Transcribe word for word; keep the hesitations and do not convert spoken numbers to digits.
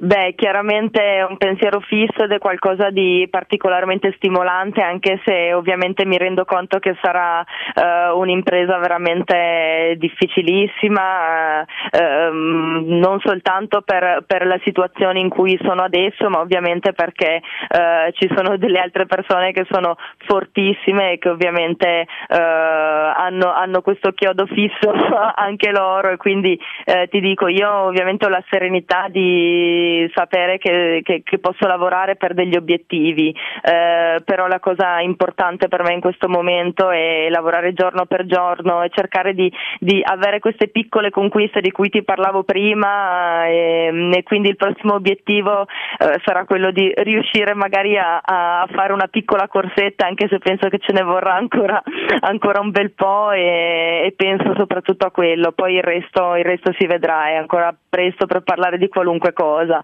Beh, chiaramente è un pensiero fisso ed è qualcosa di particolarmente stimolante, anche se ovviamente mi rendo conto che sarà eh, un'impresa veramente difficilissima, eh, non soltanto per, per la situazione in cui sono adesso, ma ovviamente perché eh, ci sono delle altre persone che sono fortissime e che ovviamente eh, hanno, hanno questo chiodo fisso anche loro, e quindi eh, ti dico, io ovviamente ho la serenità di sapere che, che, che posso lavorare per degli obiettivi, eh, però la cosa importante per me in questo momento è lavorare giorno per giorno e cercare di, di avere queste piccole conquiste di cui ti parlavo prima, e, e quindi il prossimo obiettivo eh, sarà quello di riuscire magari a, a fare una piccola corsetta, anche se penso che ce ne vorrà ancora, ancora un bel po', e, e penso soprattutto a quello. Poi il resto, il resto si vedrà, è ancora presto per parlare di qualunque cosa.